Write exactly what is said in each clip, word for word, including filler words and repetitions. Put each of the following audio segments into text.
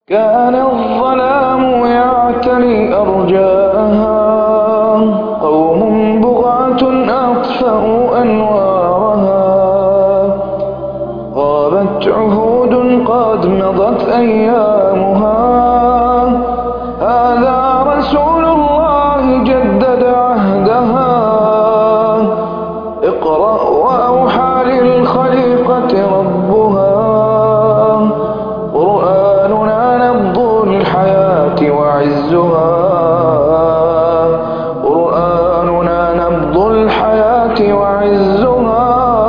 كان الظلام يعتري أرجاءها، قوم بغاة أطفأوا أنوارها. غابت عهود قد مضت أيامها، هذا رسول الله جدد عهدها. اقرأ وأوحى للخليقة ربها، قرآننا نبض الحياة وعزها. قرآننا نبض الحياة وعزها.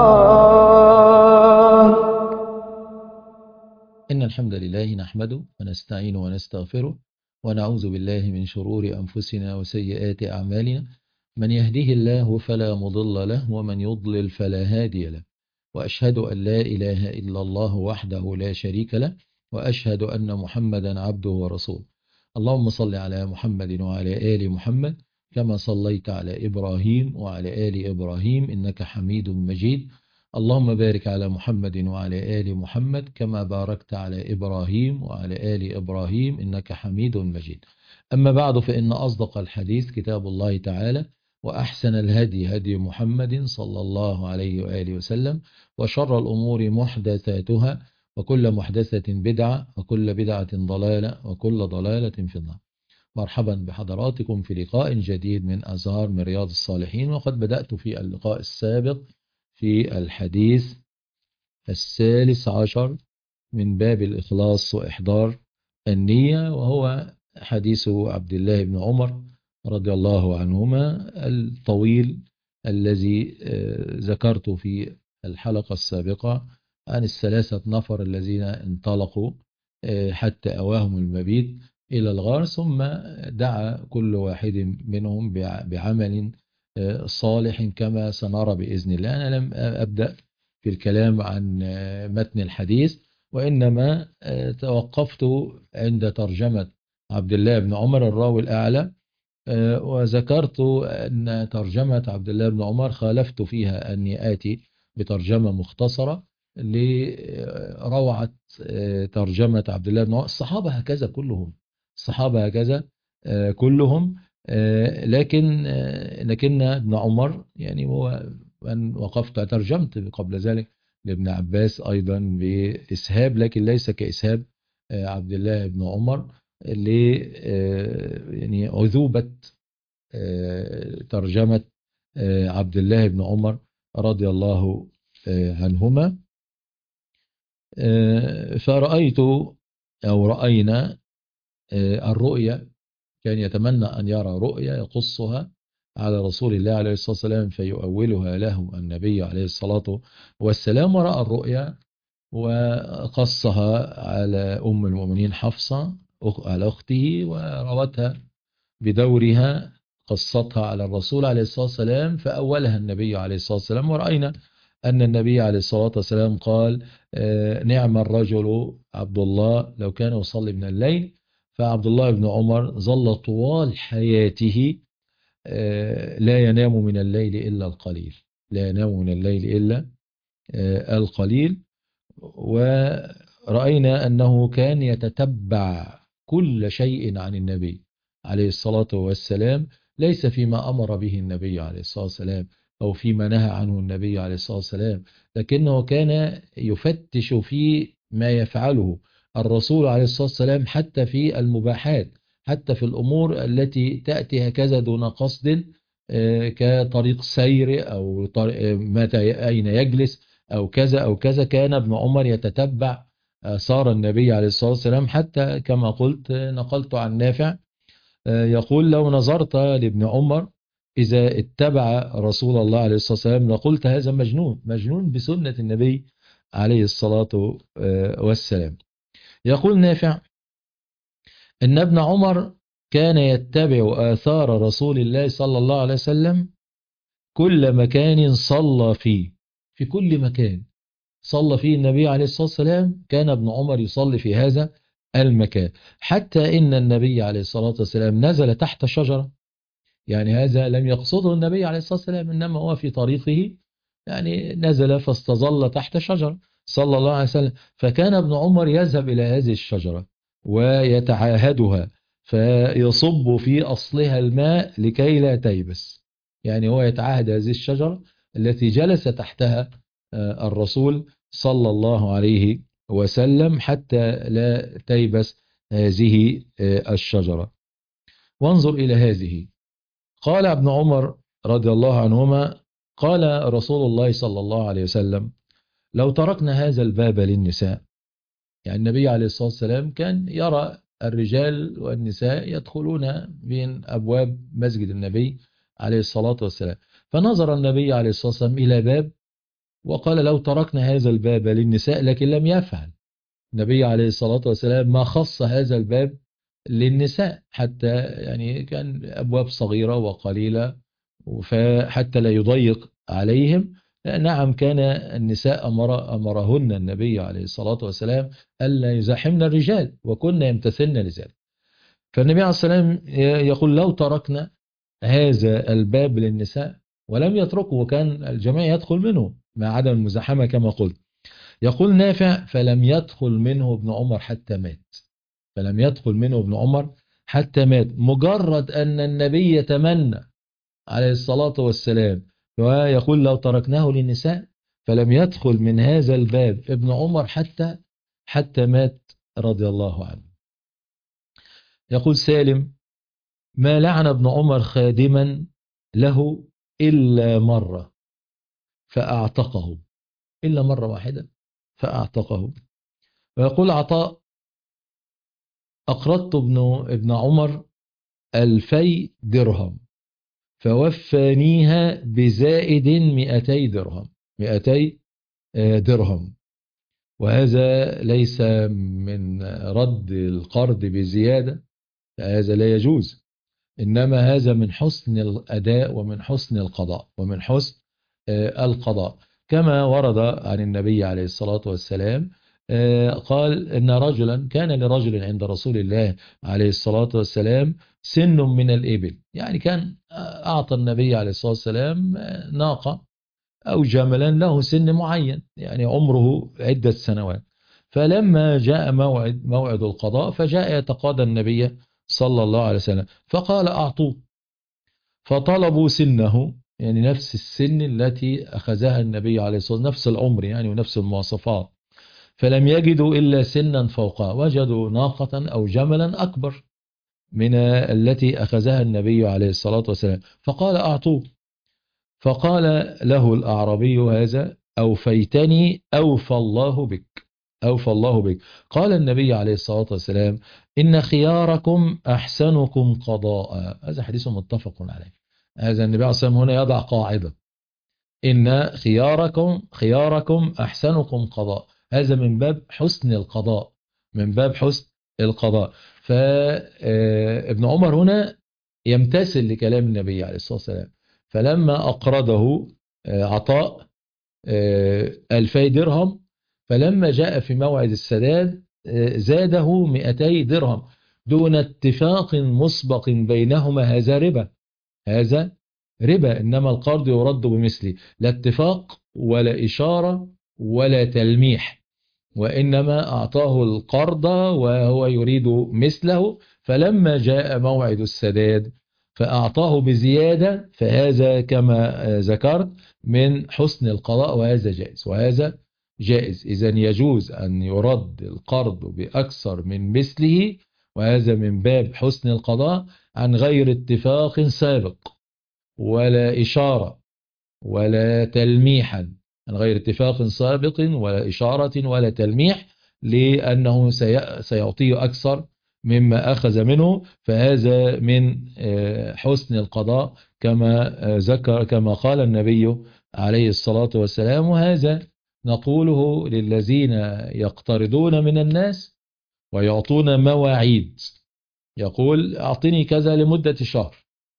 إن الحمد لله نحمده ونستعين ونستغفره ونعوذ بالله من شرور أنفسنا وسيئات أعمالنا. من يهده الله فلا مضل له ومن يضلل فلا هادي له، وأشهد أن لا إله إلا الله وحده لا شريك له، وأشهد أن محمدا عبده ورسوله. اللهم صل على محمد وعلى آل محمد كما صليت على إبراهيم وعلى آل إبراهيم إنك حميد مجيد. اللهم بارك على محمد وعلى آل محمد كما باركت على إبراهيم وعلى آل إبراهيم إنك حميد مجيد. أما بعد، فإن أصدق الحديث كتاب الله تعالى، وأحسن الهدي هدي محمد صلى الله عليه وآله وسلم، وشر الأمور محدثاتها، وكل محدثة بدعة، وكل بدعة ضلالة، وكل ضلالة في النار. مرحبا بحضراتكم في لقاء جديد من أزهار من رياض الصالحين. وقد بدأت في اللقاء السابق في الحديث الثالث عشر من باب الإخلاص وإحضار النية، وهو حديث عبد الله بن عمر رضي الله عنهما الطويل الذي ذكرت في الحلقة السابقة عن الثلاثة نفر الذين انطلقوا حتى أواهم المبيت إلى الغار، ثم دعا كل واحد منهم بعمل صالح كما سنرى بإذن الله. أنا لم أبدأ في الكلام عن متن الحديث، وإنما توقفت عند ترجمة عبد الله بن عمر الراوي الأعلى، وذكرت أن ترجمة عبد الله بن عمر خالفت فيها أني آتي بترجمة مختصرة لروعة ترجمة عبد الله بن عمر. الصحابة هكذا كلهم، الصحابة هكذا كلهم، لكن لكن ابن عمر يعني هو أن وقفت ترجمت قبل ذلك لابن عباس أيضا بإسهاب، لكن ليس كإسهاب عبد الله بن عمر، ل يعني عذوبة ترجمة عبد الله بن عمر رضي الله عنهما. فرأيت أو رأينا الرؤيا، كان يتمنى أن يرى رؤيا يقصها على رسول الله عليه الصلاة والسلام فيؤولها له النبي عليه الصلاة والسلام، ورأى الرؤيا وقصها على أم المؤمنين حفصة على أخته، وروتها بدورها قصتها على الرسول عليه الصلاة والسلام فأولها النبي عليه الصلاة والسلام. ورأينا أن النبي عليه الصلاة والسلام قال نعم الرجل عبد الله لو كان يصلي من الليل. فعبد الله بن عمر ظل طوال حياته لا ينام من الليل إلا القليل، لا ينام من الليل إلا القليل. ورأينا أنه كان يتتبع كل شيء عن النبي عليه الصلاة والسلام، ليس فيما أمر به النبي عليه الصلاة والسلام أو فيما نهى عنه النبي عليه الصلاة والسلام، لكنه كان يفتش في ما يفعله الرسول عليه الصلاة والسلام حتى في المباحات، حتى في الأمور التي تأتي هكذا دون قصد، كطريق سير أو متى أين يجلس أو كذا أو كذا. كان ابن عمر يتتبع آثار النبي عليه الصلاة والسلام، حتى كما قلت نقلت عن نافع يقول لو نظرت لابن عمر إذا اتبع رسول الله عليه الصلاة والسلام لقلت هذا مجنون، مجنون بسنة النبي عليه الصلاة والسلام. يقول نافع إن ابن عمر كان يتبع آثار رسول الله صلى الله عليه وسلم كل مكان صلى فيه، في كل مكان صلى فيه النبي عليه الصلاة والسلام كان ابن عمر يصلي في هذا المكان، حتى إن النبي عليه الصلاة والسلام نزل تحت شجرة. يعني هذا لم يقصده النبي عليه الصلاة والسلام، إنما هو في طريقه يعني نزل فاستظل تحت شجرة صلى الله عليه وسلم. فكان ابن عمر يذهب إلى هذه الشجرة ويتعاهدها فيصب في أصلها الماء لكي لا تيبس. يعني هو يتعاهد هذه الشجرة التي جلس تحتها الرسول صلى الله عليه وسلم حتى لا تيبس هذه الشجرة. وانظر إلى هذه. قال ابن عمر رضي الله عنهما قال رسول الله صلى الله عليه وسلم لو تركنا هذا الباب للنساء. يعني النبي عليه الصلاة والسلام كان يرى الرجال والنساء يدخلون من أبواب مسجد النبي عليه الصلاة والسلام، فنظر النبي عليه الصلاة والسلام إلى باب وقال لو تركنا هذا الباب للنساء، لكن لم يفعل النبي عليه الصلاة والسلام ما خص هذا الباب للنساء، حتى يعني كان أبواب صغيرة وقليلة فحتى لا يضيق عليهم. نعم كان النساء أمر أمرهن النبي عليه الصلاة والسلام ألا يزاحمن الرجال وكن يمتثلن لذلك. فالنبي عليه الصلاة والسلام يقول لو تركنا هذا الباب للنساء، ولم يتركه وكان الجميع يدخل منه مع عدم المزاحمة كما قلت. يقول نافع فلم يدخل منه ابن عمر حتى مات. فلم يدخل منه ابن عمر حتى مات، مجرد أن النبي يتمنى عليه الصلاة والسلام ويقول لو تركناه للنساء، فلم يدخل من هذا الباب ابن عمر حتى حتى مات رضي الله عنه. يقول سالم ما لعن ابن عمر خادما له إلا مرة فأعتقه، إلا مرة واحدة فأعتقه. ويقول عطاء أقرضت ابن ابن عمر ألفي درهم فوفانيها بزائد مئتي درهم مئتي درهم. وهذا ليس من رد القرض بزيادة، هذا لا يجوز، إنما هذا من حسن الأداء ومن حسن القضاء ومن حسن القضاء. كما ورد عن النبي عليه الصلاة والسلام قال إن رجلا كان لرجل عند رسول الله عليه الصلاة والسلام سن من الإبل، يعني كان أعطى النبي عليه الصلاة والسلام ناقة أو جملا له سن معين، يعني عمره عدة سنوات. فلما جاء موعد موعد القضاء فجاء يتقاضى النبي صلى الله عليه وسلم فقال أعطوه، فطلبوا سنه، يعني نفس السن التي أخذها النبي عليه الصلاة والسلام، نفس العمر يعني ونفس المواصفات، فلم يجدوا إلا سنا فوقها، وجدوا ناقة أو جملا أكبر من التي أخذها النبي عليه الصلاة والسلام فقال أعطوه. فقال له الأعرابي هذا أوفيتني أوفى الله بك أوفى الله بك. قال النبي عليه الصلاة والسلام إن خياركم أحسنكم قضاء. هذا حديث متفق عليه. هذا النبي عليه الصلاة والسلام هنا يضع قاعدة إن خياركم خياركم أحسنكم قضاء، هذا من باب حسن القضاء من باب حسن القضاء. فابن عمر هنا يمتثل لكلام النبي عليه الصلاة والسلام، فلما أقرضه عطاء ألفي درهم، فلما جاء في موعد السداد زاده مئتي درهم دون اتفاق مسبق بينهما. هذا ربا هذا ربا إنما القرض يرد بمثله، لا اتفاق ولا إشارة ولا تلميح، وإنما أعطاه القرض وهو يريد مثله، فلما جاء موعد السداد فأعطاه بزيادة، فهذا كما ذكرت من حسن القضاء، وهذا جائز وهذا جائز. إذن يجوز أن يرد القرض بأكثر من مثله، وهذا من باب حسن القضاء عن غير اتفاق سابق ولا إشارة ولا تلميحا، عن غير اتفاق سابق ولا إشارة ولا تلميح، لأنه سيعطيه أكثر مما أخذ منه، فهذا من حسن القضاء كما ذكر كما قال النبي عليه الصلاة والسلام. وهذا نقوله للذين يقترضون من الناس ويعطون مواعيد، يقول أعطني كذا لمدة شهر،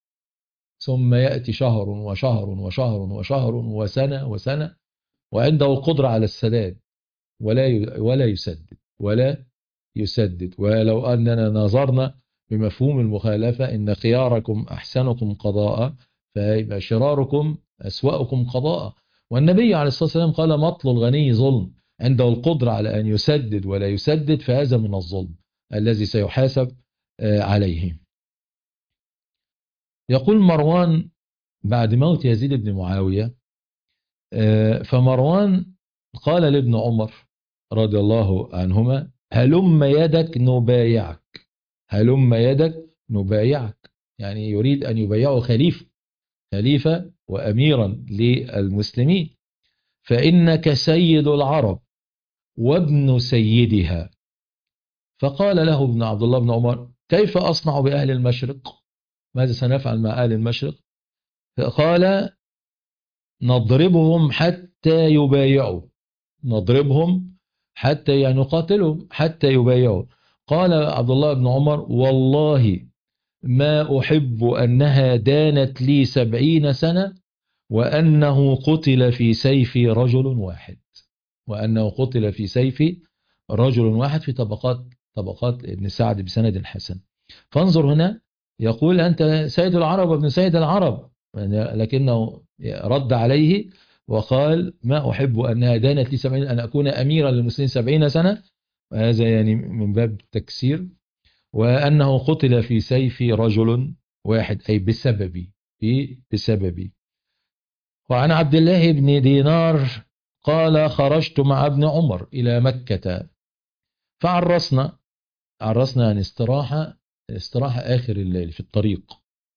ثم يأتي شهر وشهر وشهر وشهر وسنة وسنة وعنده القدرة على السداد ولا ولا يسدد ولا يسدد. ولو أننا نظرنا بمفهوم المخالفة إن خياركم أحسنكم قضاء، فيبقى شراركم أسوأكم قضاء. والنبي عليه الصلاة والسلام قال مطل الغني ظلم، عنده القدرة على أن يسدد ولا يسدد فهذا من الظلم. الذي سيحاسب عليه. يقول مروان بعد موت يزيد بن معاوية، فمروان قال لابن عمر رضي الله عنهما: هلم يدك نبايعك، هلم يدك نبايعك، يعني يريد أن يبايعه خليفة خليفة وأميرا للمسلمين، فإنك سيد العرب وابن سيدها. فقال له ابن عبد الله بن عمر: كيف أصنع بأهل المشرق؟ ماذا سنفعل مع أهل المشرق؟ فقال: نضربهم حتى يبايعوا، نضربهم حتى يعني نقاتلهم حتى يبايعوا. قال عبد الله بن عمر: والله ما أحب أنها دانت لي سبعين سنة وأنه قتل في سيفي رجل واحد، وأنه قتل في سيفي رجل واحد، في طبقات طبقات ابن سعد بسند حسن. فانظر هنا، يقول: أنت سيد العرب وابن سيد العرب، لكنه رد عليه وقال: ما أحب أنها دانت لي سبعين، أن أكون أميرا للمسلمين سبعين سنة، وهذا يعني من باب التكسير، وأنه قتل في سيف رجل واحد، أي بسببي بسببي. وعن عبد الله بن دينار قال: خرجت مع ابن عمر إلى مكة فعرسنا، عرسنا عن استراحة، استراحة آخر الليل في الطريق،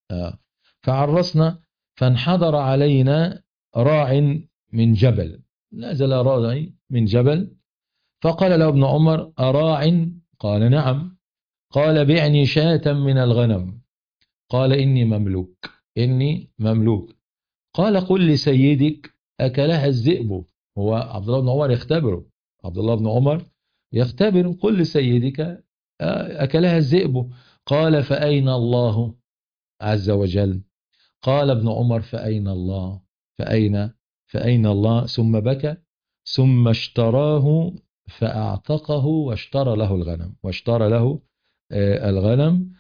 فعرسنا فانحدر علينا راع من جبل، نزل راعي من جبل، فقال له ابن عمر: أراع؟ قال: نعم. قال: بعني شاة من الغنم. قال: إني مملوك، إني مملوك. قال: قل لسيدك أكلها الذئب. هو عبد الله بن عمر يختبره، عبد الله بن عمر يختبر: قل لسيدك أكلها الذئب. قال: فأين الله عز وجل؟ قال ابن عمر: فأين الله، فأين فأين الله. ثم بكى، ثم اشتراه فأعتقه واشترى له الغنم، واشترى له آه الغنم.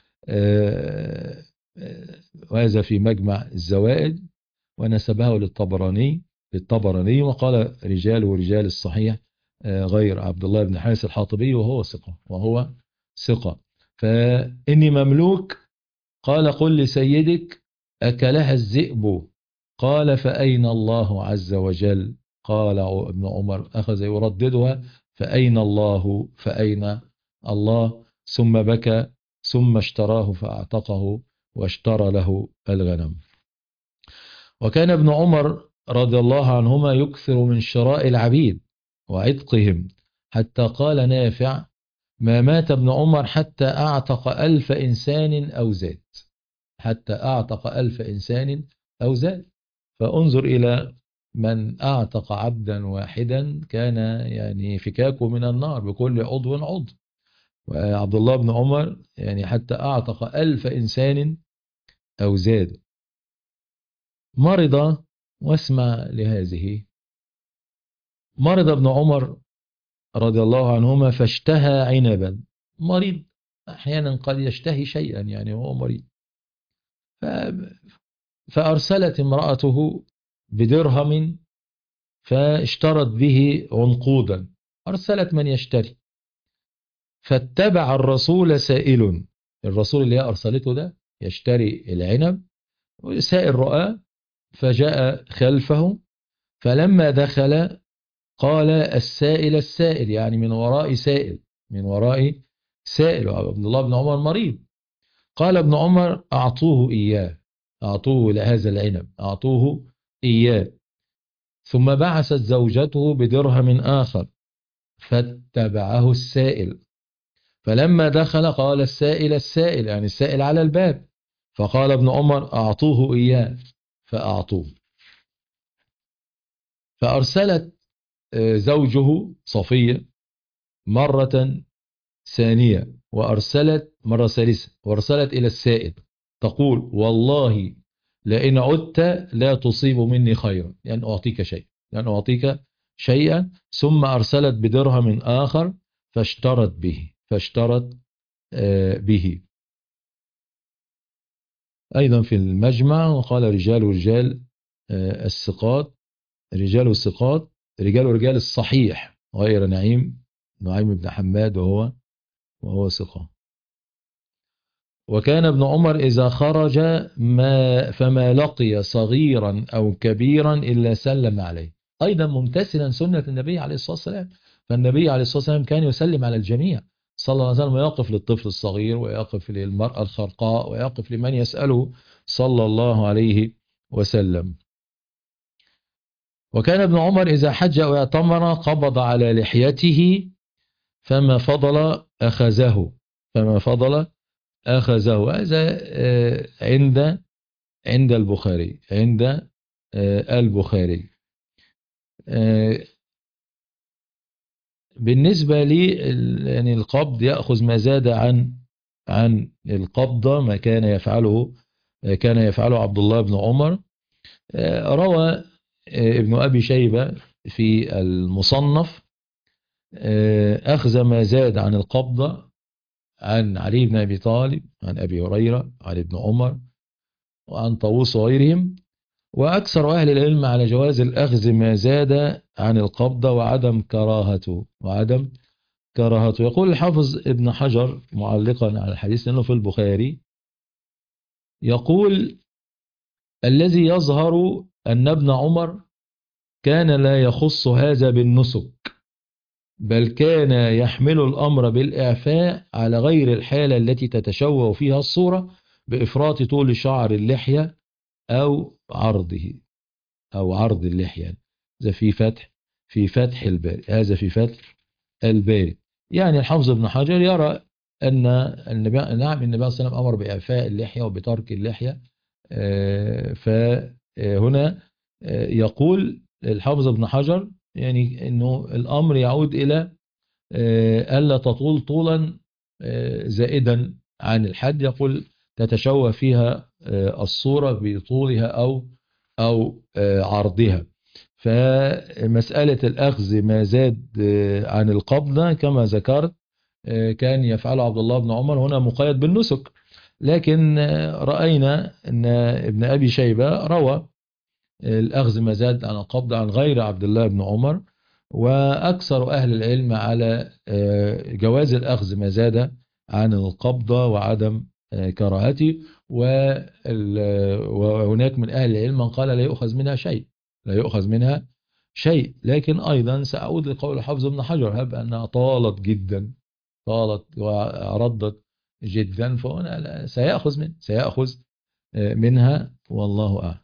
آه آه وهذا في مجمع الزوائد، ونسبه للطبراني للطبراني وقال: رجال ورجال الصحيح آه غير عبد الله بن حارث الحاطبي، وهو ثقة وهو ثقة. فإني مملوك. قال: قل لسيدك أكلها الذئب. قال: فأين الله عز وجل؟ قال ابن عمر، أخذ يرددها: فأين الله، فأين الله. ثم بكى، ثم اشتراه فأعتقه واشترى له الغنم. وكان ابن عمر رضي الله عنهما يكثر من شراء العبيد وعتقهم، حتى قال نافع: ما مات ابن عمر حتى أعتق ألف إنسان أو زاد، حتى أعتق ألف إنسان أو زاد. فانظر إلى من أعتق عبدا واحدا كان يعني فكاكه من النار بكل عضو عضو. وعبد الله بن عمر يعني حتى أعتق ألف إنسان أو زاد. مرض، واسمع لهذه: مرض ابن عمر رضي الله عنهما فاشتهى عنبا. مريض أحيانا قد يشتهي شيئا، يعني هو مريض. فأرسلت امرأته بدرهم فاشترت به عنقودا، أرسلت من يشتري، فاتبع الرسول سائل، الرسول اللي هي أرسلته ده يشتري العنب، سائل رأى فجاء خلفه، فلما دخل قال: السائل السائل، يعني من وراء سائل، من وراء سائل. عبد الله بن عمر مريض. قال ابن عمر: أعطوه إياه، أعطوه لهذا العنب، أعطوه إياه. ثم بعثت زوجته بدرهم آخر فاتبعه السائل، فلما دخل قال: السائل السائل، يعني السائل على الباب. فقال ابن عمر: أعطوه إياه، فأعطوه. فأرسلت زوجه صفية مرة ثانية، وأرسلت مرة ثالثة، وأرسلت إلى السائل تقول: والله لئن عدت لا تصيب مني خيرا، لأن أعطيك شيء، لأن أعطيك شيئا. ثم أرسلت بدرهم آخر فاشترت به، فاشترت به. أيضا في المجمع وقال: رجال رجال الثقات، رجال الثقات رجال رجال الصحيح غير نعيم نعيم بن حماد وهو وهو ثقة. وكان ابن عمر إذا خرج ما فما لقي صغيرا أو كبيرا إلا سلم عليه، أيضا ممتثلا سنة النبي عليه الصلاة والسلام. فالنبي عليه الصلاة والسلام كان يسلم على الجميع صلى الله عليه وسلم، ويقف للطفل الصغير، ويقف للمرأة الخرقاء، ويقف لمن يسأله صلى الله عليه وسلم. وكان ابن عمر إذا حج أو اعتمر قبض على لحيته فما فضل أخذه، فما فضل أخذه. هذا عند عند البخاري، عند البخاري. بالنسبة لي يعني القبض يأخذ ما زاد عن عن القبضة، ما كان يفعله كان يفعله عبد الله بن عمر. روى ابن أبي شيبة في المصنف أخذ ما زاد عن القبضة عن علي بن أبي طالب، عن أبي هريرة، عن ابن عمر، وعن طاووس وغيرهم. وأكثر أهل العلم على جواز الأخذ ما زاد عن القبضة وعدم كراهته، وعدم كراهته. يقول الحافظ ابن حجر معلقا على الحديث لأنه في البخاري، يقول: الذي يظهر أن ابن عمر كان لا يخص هذا بالنسك، بل كان يحمل الأمر بالإعفاء على غير الحالة التي تتشوه فيها الصورة بإفراط طول شعر اللحية أو عرضه، أو عرض اللحية. هذا في فتح في فتح الباري، هذا في فتح الباري. يعني الحافظ ابن حجر يرى أن النبي نعم النبي صلى الله عليه وسلم أمر بإعفاء اللحية وبترك اللحية. فهنا يقول الحافظ ابن حجر يعني أنه الأمر يعود إلى ألا تطول طولا زائدا عن الحد، يقول تتشوه فيها الصورة بطولها أو أو عرضها. فمسألة الأخذ ما زاد عن القبضة كما ذكرت كان يفعله عبد الله بن عمر، هنا مقيد بالنسك. لكن رأينا أن ابن أبي شيبة روى الأخذ ما زاد عن القبض عن غير عبد الله بن عمر. وأكثر أهل العلم على جواز الأخذ ما زاد عن القبضة وعدم كراهته. وهناك من أهل العلم من قال لا يؤخذ منها شيء، لا يؤخذ منها شيء. لكن أيضا سأعود لقول الحافظ ابن حجر، هب أنها طالت جدا، طالت وردت جدا، فهنا سيأخذ من سيأخذ منها، والله أعلم.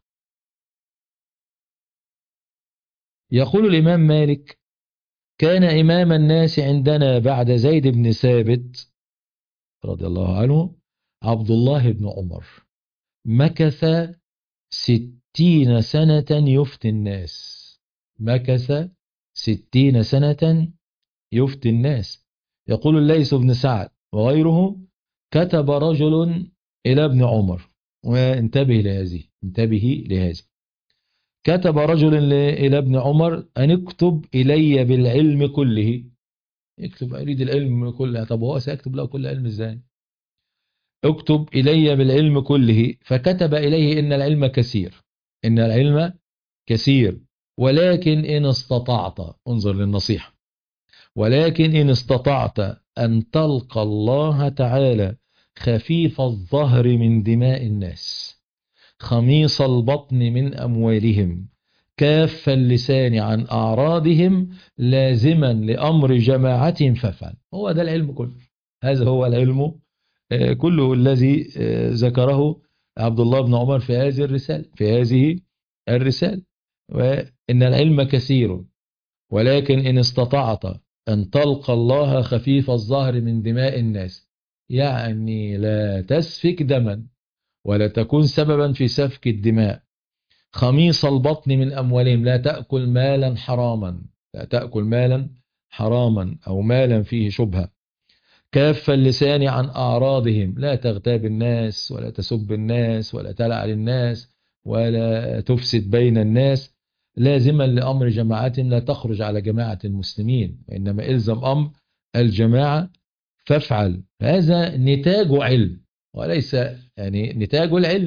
يقول الإمام مالك: كان إمام الناس عندنا بعد زيد بن ثابت رضي الله عنه عبد الله بن عمر، مكث ستين سنة يفتي الناس، مكث ستين سنة يفتي الناس. يقول الليث بن سعد وغيره: كتب رجل إلى ابن عمر، وانتبه لهذه، انتبه لهذه، كتب رجل إلى ابن عمر أن اكتب إلي بالعلم كله. اكتب، أريد العلم كله. طب هو سيكتب له كل علم ازاي؟ اكتب إلي بالعلم كله. فكتب إليه: إن العلم كثير، إن العلم كثير، ولكن إن استطعت، انظر للنصيحة، ولكن إن استطعت أن تلقى الله تعالى خفيف الظهر من دماء الناس، خميص البطن من أموالهم، كاف اللسان عن أعراضهم، لازما لأمر جماعة فافعل. هو ده العلم كله، هذا هو العلم كله الذي ذكره عبد الله بن عمر في هذه الرسالة في هذه الرسالة. وإن العلم كثير، ولكن إن استطعت أن تلقى الله خفيف الظهر من دماء الناس، يعني لا تسفك دما ولا تكون سببا في سفك الدماء، خميص البطن من أموالهم، لا تأكل مالا حراما، لا تأكل مالا حراما أو مالا فيه شبهة، كاف اللسان عن أعراضهم، لا تغتاب الناس ولا تسب الناس ولا تلعن الناس ولا تفسد بين الناس، لازما لأمر جماعة، لا تخرج على جماعة المسلمين، وإنما إلزم أمر الجماعة فافعل. هذا نتاج علم وليس يعني نتاج العلم،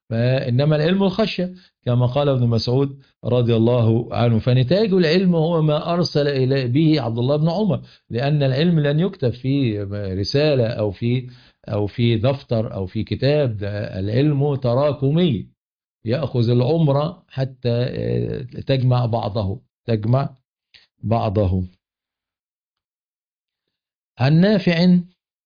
فإنما العلم الخشية كما قال ابن مسعود رضي الله عنه. فنتاج العلم هو ما أرسل إلى به عبد الله بن عمر، لأن العلم لن يكتب في رسالة أو في أو في دفتر أو في كتاب، ده العلم تراكمي يأخذ العمر حتى تجمع بعضه تجمع بعضه. عن نافع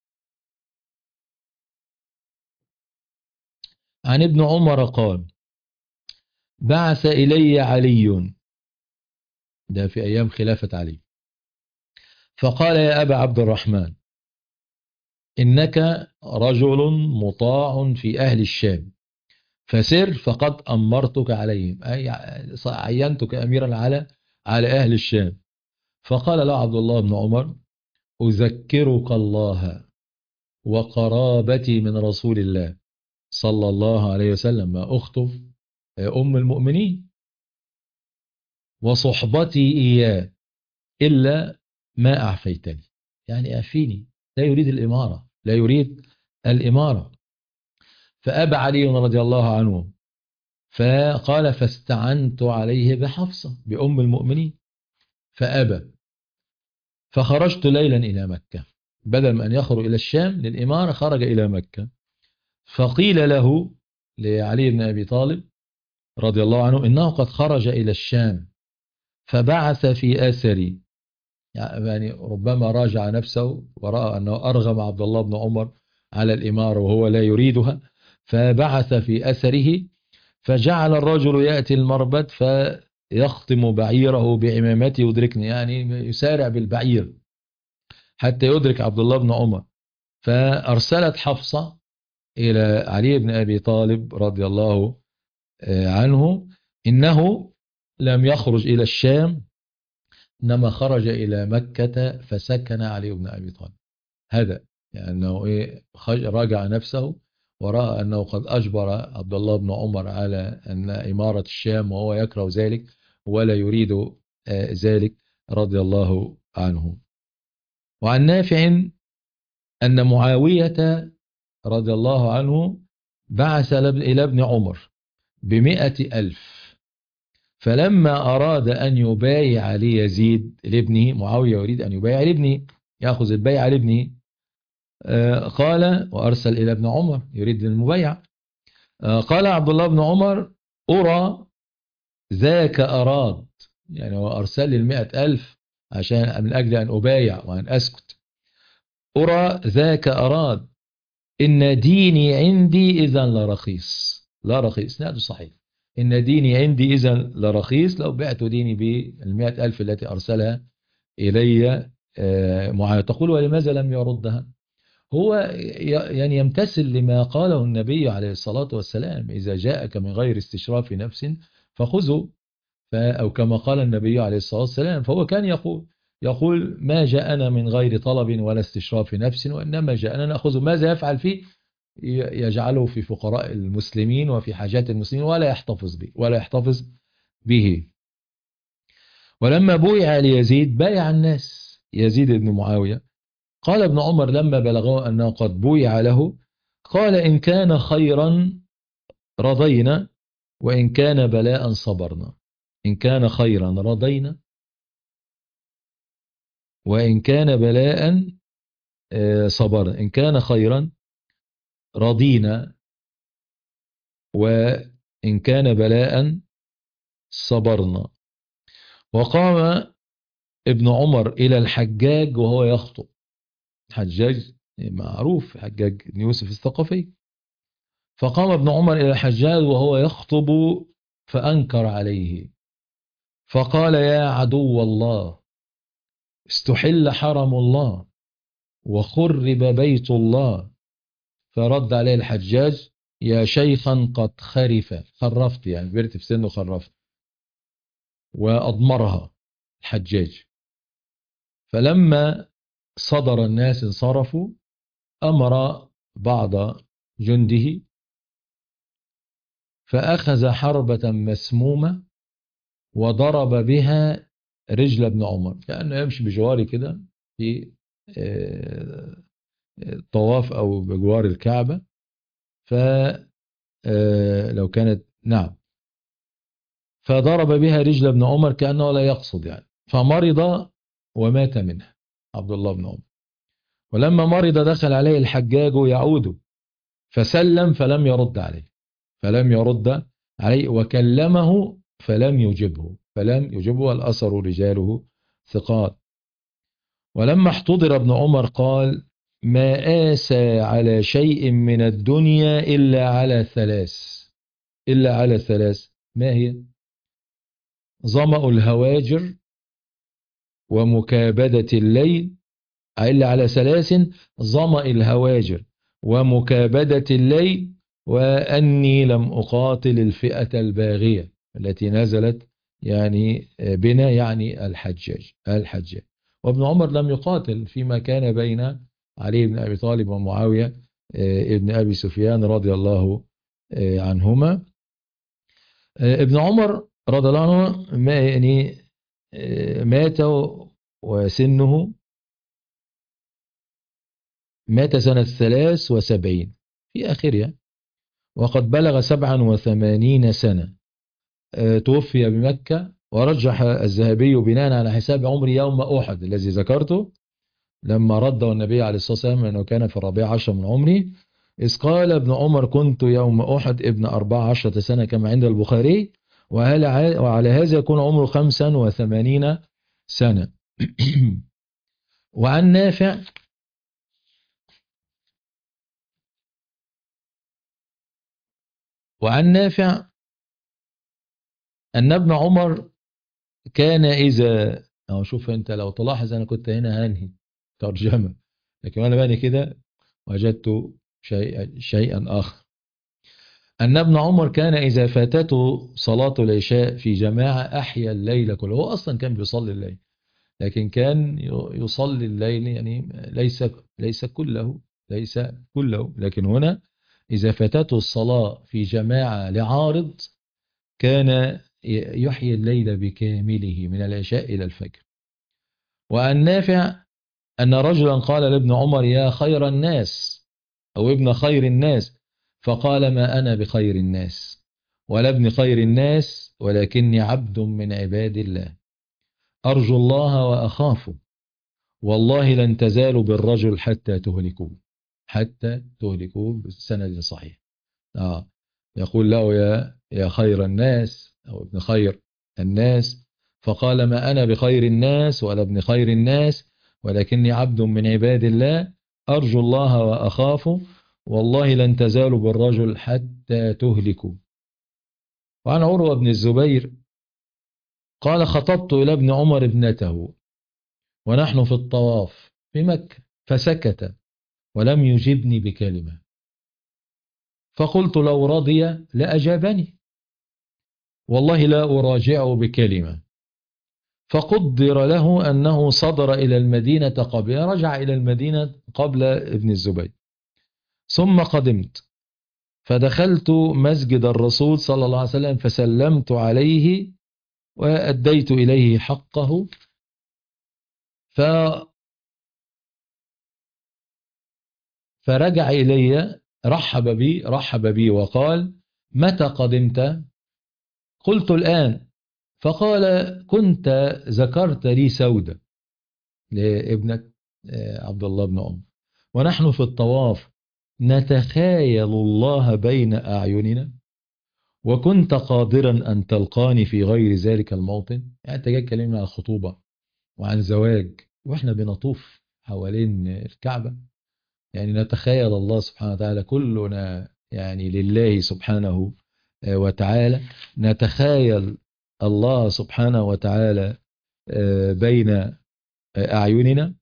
عن ابن عمر قال: بعث إلي علي، ده في أيام خلافة علي، فقال: يا أبا عبد الرحمن، إنك رجل مطاع في أهل الشام، فسر فقد أمرتك عليهم، أي عينتك أميرا على على أهل الشام. فقال له عبد الله بن عمر: أذكرك الله وقرابتي من رسول الله صلى الله عليه وسلم، ما أخته أم المؤمنين، وصحبتي إياه إلا ما أعفيتني، يعني أعفيني. لا يريد الإمارة، لا يريد الإمارة. فأبى علي رضي الله عنه، فقال: فاستعنت عليه بحفصة بأم المؤمنين فأبى، فخرجت ليلا إلى مكة، بدل من أن يخرج إلى الشام للإمارة خرج إلى مكة. فقيل له، لعلي بن أبي طالب رضي الله عنه، إنه قد خرج إلى الشام فبعث في أثري، يعني ربما راجع نفسه ورأى أنه أرغم عبد الله بن عمر على الإمارة وهو لا يريدها، فبعث في أثره، فجعل الرجل يأتي المربد فيخطم بعيره بعمامته يدركني، يعني يسارع بالبعير حتى يدرك عبد الله بن عمر. فأرسلت حفصة إلى علي بن أبي طالب رضي الله عنه: إنه لم يخرج إلى الشام، إنما خرج إلى مكة فسكن علي بن أبي طالب. هذا يعني أنه إيه، راجع نفسه ورأى أنه قد أجبر عبد الله بن عمر على أن إمارة الشام وهو يكره ذلك ولا يريد آه ذلك رضي الله عنه. وعن نافع أن معاوية رضي الله عنه بعث إلى ابن عمر بمئة ألف، فلما أراد أن يبايع ليزيد لابنه، معاوية يريد أن يبايع لابنه يأخذ البيع لابنه، آه قال، وأرسل إلى ابن عمر يريد المبايع، آه قال عبد الله بن عمر: أرى ذاك أراد، يعني هو أرسل لي المئة ألف عشان من أجل أن أبايع وأن أسكت. أرى ذاك أراد، إن ديني عندي إذا لرخيص، لا رخيص، نادو صحيح، إن ديني عندي إذا لرخيص، لو بعت ديني بالمئة ألف التي أرسلها إلي معاوية. تقول: ولماذا لم يردها؟ هو يعني يمتثل لما قاله النبي عليه الصلاة والسلام: إذا جاءك من غير استشراف نفس فخذه، أو كما قال النبي عليه الصلاة والسلام. فهو كان يقول يقول ما جاءنا من غير طلب ولا استشراف نفس، وإنما جاءنا نأخذه. ماذا يفعل فيه؟ يجعله في فقراء المسلمين وفي حاجات المسلمين، ولا يحتفظ به ولا يحتفظ به. ولما بويع ليزيد بايع الناس يزيد بن معاوية. قال ابن عمر لما بلغه أنه قد بويع له، قال: إن كان خيرا رضينا وإن كان بلاء صبرنا. إن كان خيرا رضينا وإن كان بلاء صبرنا. إن كان خيرا رضينا وإن كان بلاء صبرنا. وقام ابن عمر إلى الحجاج وهو يخطب، حجاج معروف، حجاج بن يوسف الثقفي. فقام ابن عمر إلى الحجاج وهو يخطب فأنكر عليه، فقال: يا عدو الله، استحل حرم الله وخرب بيت الله. فرد عليه الحجاج: يا شيخا قد خرف، خرفت يعني كبرت في سنه، خرفت. وأضمرها الحجاج. فلما صدر الناس انصرفوا، أمر بعض جنده فأخذ حربة مسمومة وضرب بها رجل ابن عمر، كأنه يمشي بجواري كده في طواف أو بجوار الكعبة، آه لو كانت نعم. فضرب بها رجل ابن عمر كأنه لا يقصد يعني، فمرض ومات منها عبد الله بن عمر. ولما مرض دخل عليه الحجاج يعود، فسلم فلم يرد عليه، فلم يرد عليه وكلمه فلم يجبه، فلم يجبه، والأثر رجاله ثقات. ولما احتضر ابن عمر قال: ما آسى على شيء من الدنيا إلا على ثلاث، إلا على ثلاث. ما هي؟ ظمأ الهواجر، ومكابدة الليل. إلا على ثلاث: ظمأ الهواجر، ومكابدة الليل، وأني لم أقاتل الفئة الباغية التي نزلت يعني بنا، يعني الحجاج الحجاج وابن عمر لم يقاتل فيما كان بين علي بن أبي طالب ومعاوية ابن أبي سفيان رضي الله عنهما. ابن عمر رضي الله عنه ما يعني مات وسنه، مات سنة ثلاث وسبعين في آخرها، وقد بلغ سبعا وثمانين سنة. توفي بمكة. ورجح الذهبي بناء على حساب عمر يوم أحد الذي ذكرته، لما رد النبي عليه الصلاة والسلام أنه كان في الرابع عشر من عمره، إذ قال ابن عمر: كنت يوم أحد ابن أربع عشرة سنة كما عند البخاري، وعلى هذا يكون عمره خمسا وثمانين سنة. وعن نافع وعن نافع أن ابن عمر كان إذا، أو شوف أنت لو تلاحظ أنا كنت هنا هنهي ترجمة، لكن أنا باني كده وجدت شيء شيئا آخر. أن ابن عمر كان إذا فاتته صلاة العشاء في جماعة أحيا الليل كله. هو أصلا كان بيصلي الليل، لكن كان يصلي الليل يعني ليس ليس كله ليس كله لكن هنا إذا فاتته الصلاة في جماعة لعارض كان يحيي الليل بكامله من العشاء إلى الفجر. وعن نافع أن رجلا قال لابن عمر: يا خير الناس، أو ابن خير الناس، فقال: ما أنا بخير الناس ولا ابن خير الناس، ولكني عبد من عباد الله، أرجو الله وأخافه، والله لن تزالوا بالرجل حتى تهلكوه، حتى تهلكوه بالسند صحيح. آه. يقول له: يا يا خير الناس، أو ابن خير الناس، فقال: ما أنا بخير الناس ولا ابن خير الناس، ولكني عبد من عباد الله، أرجو الله وأخافه، والله لن تزالوا بالرجل حتى تهلكوا. وعن عروة بن الزبير قال: خطبت إلى ابن عمر ابنته ونحن في الطواف في مكة، فسكت ولم يجبني بكلمة، فقلت: لو رضي لأجابني، والله لا أراجعه بكلمة. فقدر له أنه صدر إلى المدينة قبل، رجع إلى المدينة قبل ابن الزبير. ثم قدمت فدخلت مسجد الرسول صلى الله عليه وسلم فسلمت عليه وأديت إليه حقه، ف فرجع إلي، رحب بي رحب بي وقال: متى قدمت؟ قلت: الآن. فقال: كنت ذكرت لي سودة، لابنك عبد الله بن عمر، ونحن في الطواف نتخايل الله بين أعيننا، وكنت قادرا أن تلقاني في غير ذلك الموطن. يعني أنت جاي تكلمنا عن الخطوبة وعن زواج وإحنا بنطوف حوالين الكعبة، يعني نتخيل الله سبحانه وتعالى، كلنا يعني لله سبحانه وتعالى، نتخيل الله سبحانه وتعالى بين أعيننا.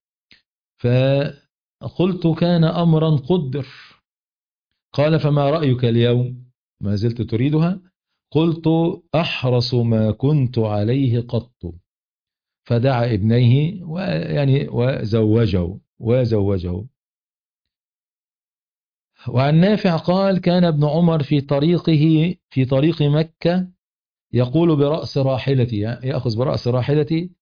فقلت: كان أمرا قدر. قال: فما رأيك اليوم؟ ما زلت تريدها؟ قلت: أحرص ما كنت عليه قط. فدعا ابنيه ويعني وزوجه وزوجه. وعن نافع قال: كان ابن عمر في طريقه في طريق مكة يقول برأس راحلتي، يأخذ برأس راحلتي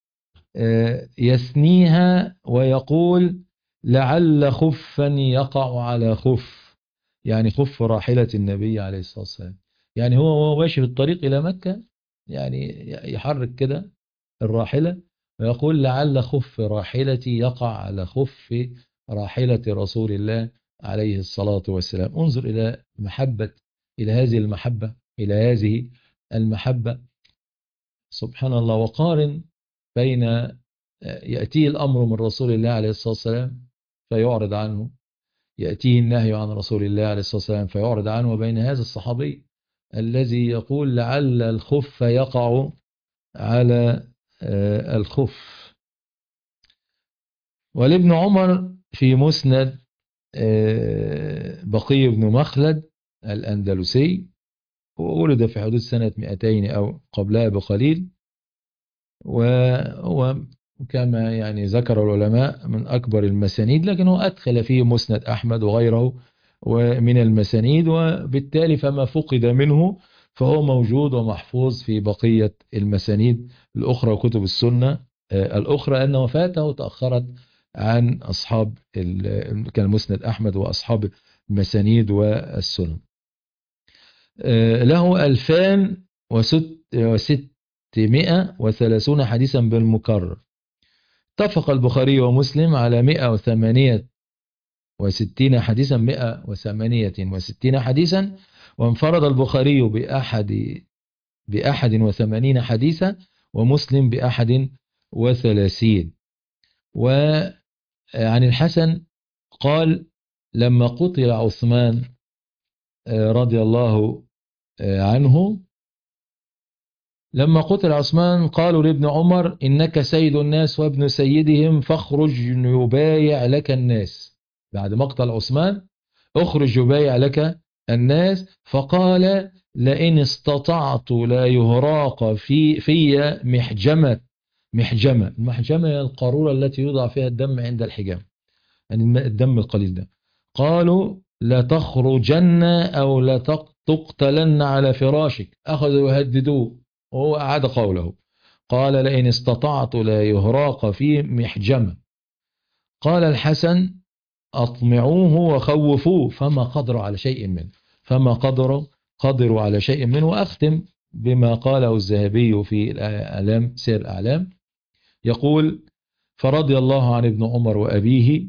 يثنيها ويقول: لعل خفا يقع على خف، يعني خف راحلة النبي عليه الصلاة والسلام. يعني هو وهو ماشي في الطريق إلى مكة يعني يحرك كده الراحلة ويقول لعل خف راحلتي يقع على خف راحلة رسول الله عليه الصلاة والسلام. انظر إلى محبة، إلى هذه المحبة، إلى هذه المحبة، سبحان الله. وقارن بين يأتيه الأمر من رسول الله عليه الصلاة والسلام فيعرض عنه، يأتيه النهي عن رسول الله عليه الصلاة والسلام فيعرض عنه، وبين هذا الصحابي الذي يقول لعل الخف يقع على الخف. ولابن عمر في مسند بقي بن مخلد الأندلسي، وولد في حدود سنة مئتين أو قبلها بقليل، وهو كما يعني ذكر العلماء من أكبر المسانيد، لكنه أدخل فيه مسند أحمد وغيره ومن المسانيد، وبالتالي فما فقد منه فهو موجود ومحفوظ في بقية المسانيد الأخرى وكتب السنة الأخرى، أن وفاته تأخرت عن أصحاب كان مسند أحمد وأصحاب المسانيد والسنن. له ألفان وستمائة وثلاثون حديثا بالمكرر. اتفق البخاري ومسلم على مئة وثمانية وستين حديثا مئة وثمانية وستين حديثا، وانفرد البخاري بأحد بأحد وثمانين حديثا ومسلم بأحد وثلاثين. وعن الحسن قال لما قتل عثمان رضي الله عنه، لما قتل عثمان قالوا لابن عمر إنك سيد الناس وابن سيدهم فاخرج يبايع لك الناس. بعد مقتل عثمان اخرج يبايع لك الناس، فقال لئن استطعت لا يهراق في في محجمة. محجمة المحجمة هي القارورة التي يوضع فيها الدم عند الحجام، يعني الدم القليل ده. قالوا لا تخرجن أو لا تقتلن على فراشك. أخذوا يهددوه وهو أعاد قوله، قال لئن استطعت لا يهراق في محجمة. قال الحسن أطمعوه وخوفوه فما قدروا على شيء منه، فما قدروا قدروا على شيء منه. وأختم بما قاله الذهبي في الأعلام سير الأعلام، يقول فرضي الله عن ابن عمر وأبيه،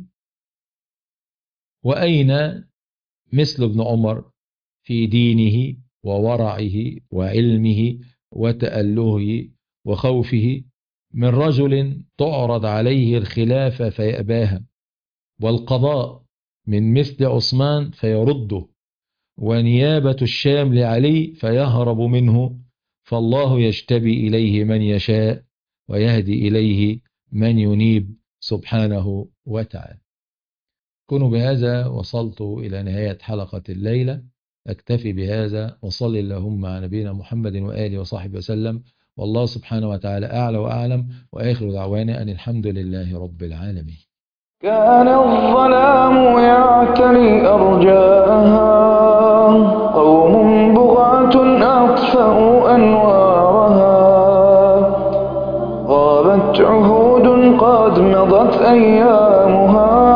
وأين مثل ابن عمر في دينه وورعه وعلمه وتألهه وخوفه، من رجل تعرض عليه الخلافة فيأباها، والقضاء من مثل عثمان فيرده، ونيابة الشام لعلي فيهرب منه، فالله يجتبي إليه من يشاء ويهدي إليه من ينيب سبحانه وتعالى. كونوا بهذا وصلت إلى نهاية حلقة الليلة، أكتفي بهذا، وصل اللهم على نبينا محمد وآله وصحبه وسلم، والله سبحانه وتعالى أعلى وأعلم، وآخر دعوانا أن الحمد لله رب العالمين. كان الظلام يعتري أرجاءها، قوم بغاة أطفأوا أنوارها، غابت عهود قد مضت أيامها،